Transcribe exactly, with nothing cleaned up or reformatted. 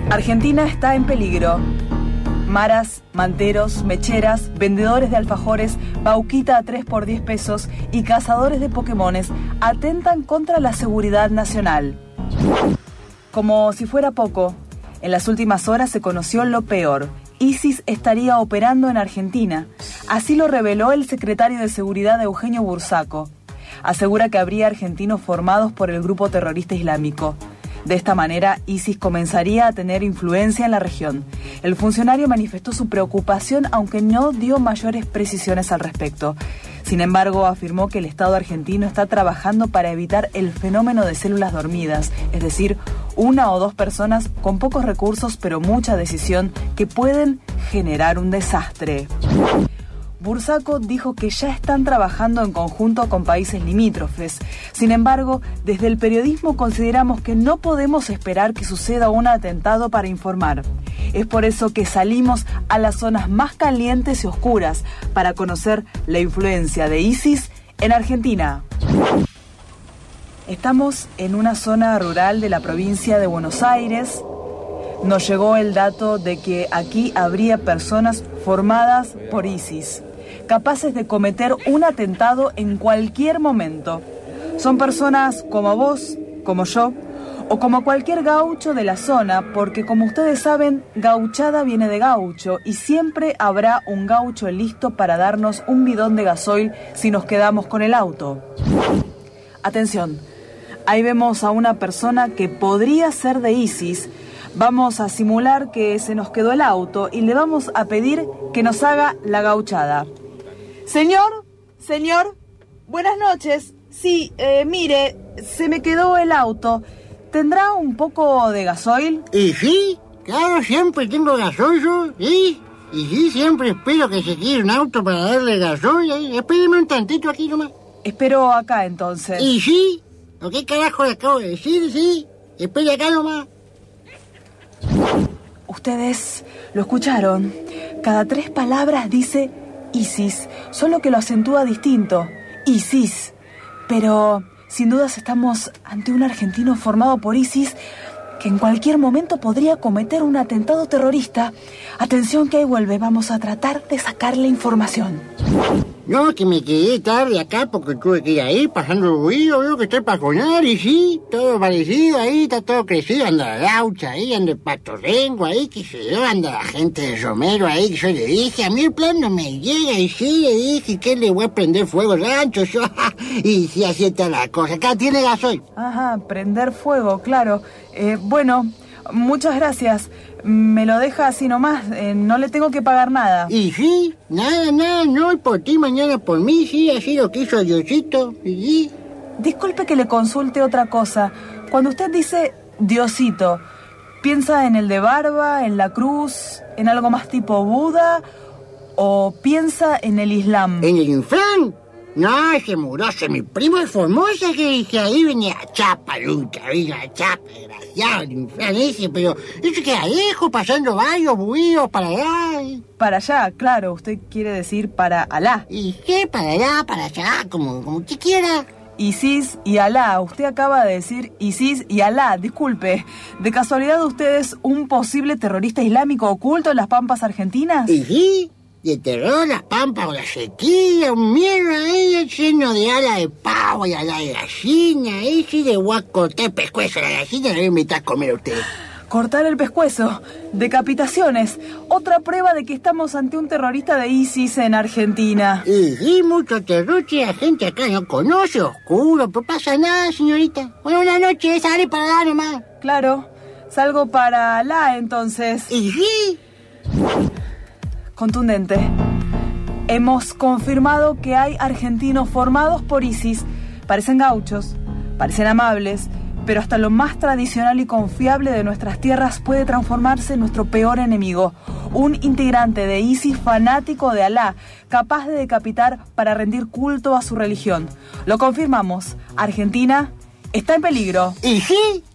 Argentina está en peligro. Maras, manteros, mecheras, vendedores de alfajores, bauquita a tres por diez pesos y cazadores de pokémones atentan contra la seguridad nacional. Como si fuera poco, en las últimas horas se conoció lo peor. ISIS estaría operando en Argentina. Así lo reveló el secretario de Seguridad Eugenio Bursaco. Asegura que habría argentinos formados por el grupo terrorista islámico. De esta manera, ISIS comenzaría a tener influencia en la región. El funcionario manifestó su preocupación, aunque no dio mayores precisiones al respecto. Sin embargo, afirmó que el Estado argentino está trabajando para evitar el fenómeno de células dormidas, es decir, una o dos personas con pocos recursos pero mucha decisión que pueden generar un desastre. Bursaco dijo que ya están trabajando en conjunto con países limítrofes. Sin embargo, desde el periodismo consideramos que no podemos esperar que suceda un atentado para informar. Es por eso que salimos a las zonas más calientes y oscuras para conocer la influencia de ISIS en Argentina. Estamos en una zona rural de la provincia de Buenos Aires. Nos llegó el dato de que aquí habría personas formadas por ISIS, capaces de cometer un atentado en cualquier momento. Son personas como vos, como yo, o como cualquier gaucho de la zona, porque como ustedes saben, gauchada viene de gaucho y siempre habrá un gaucho listo para darnos un bidón de gasoil si nos quedamos con el auto. Atención, ahí vemos a una persona que podría ser de ISIS. Vamos a simular que se nos quedó el auto y le vamos a pedir que nos haga la gauchada. Señor, señor, buenas noches. Sí, eh, mire, se me quedó el auto. ¿Tendrá un poco de gasoil? Y sí, claro, siempre tengo gasoil, ¿sí? Y sí, siempre espero que se quede un auto para darle gasoil. ¿eh? Espéreme un tantito aquí nomás. Espero acá, entonces. Y sí, ¿o qué carajo le acabo de decir? Sí, espere acá nomás. Ustedes lo escucharon. Cada tres palabras dice ISIS, solo que lo acentúa distinto. ISIS. Pero sin dudas estamos ante un argentino formado por ISIS que en cualquier momento podría cometer un atentado terrorista. Atención que ahí vuelve, vamos a tratar de sacarle información. No, que me quedé tarde acá porque tuve que ir ahí pasando el ruido, veo que estoy para conar y sí, todo parecido ahí, está todo crecido, anda la gaucha ahí, anda el Pato Rengo ahí, que se yo, anda la gente de Romero ahí, que yo le dije, a mí el plan no me llega y sí, le dije que le voy a prender fuego al rancho, yo, y sí, así está la cosa, acá tiene gasoil. Ajá, prender fuego, claro. Eh, bueno, muchas gracias. Me lo deja así nomás, eh, no le tengo que pagar nada. Y sí, nada, nada, no, hoy por ti, mañana por mí, sí, así lo quiso Diosito, y sí. Disculpe que le consulte otra cosa. Cuando usted dice Diosito, ¿piensa en el de barba, en la cruz, en algo más tipo Buda, o piensa en el Islam? ¿En el inflan? No, ese muroso, mi primo es Formosa, que, que ahí venía a Chapa, nunca vino a Chapa, desgraciado, el inflan ese, pero eso queda lejos, pasando varios buíos para allá. ¿eh? Para allá, claro, usted quiere decir para Alá. ¿Y qué? Para allá, para allá, como, como usted quiera. ISIS y Alá, usted acaba de decir ISIS y Alá, disculpe. ¿De casualidad usted es un posible terrorista islámico oculto en las pampas argentinas? ¿Y sí? De terror, las pampas o la sequía, un mierda ahí lleno de ala de pavo y ala de gallina, ahí sí le voy a cortar el pescuezo a la gallina y le voy a invitar a comer a usted. Cortar el pescuezo, decapitaciones, otra prueba de que estamos ante un terrorista de ISIS en Argentina. Y sí, mucho terror, que la gente acá no conoce, oscuro, pero pasa nada, señorita. Bueno, buenas noches, sale para dar nomás. Claro, salgo para Alá entonces. Y sí. Contundente. Hemos confirmado que hay argentinos formados por ISIS. Parecen gauchos, parecen amables, pero hasta lo más tradicional y confiable de nuestras tierras puede transformarse en nuestro peor enemigo. Un integrante de ISIS fanático de Alá, capaz de decapitar para rendir culto a su religión. Lo confirmamos. Argentina está en peligro. Y sí.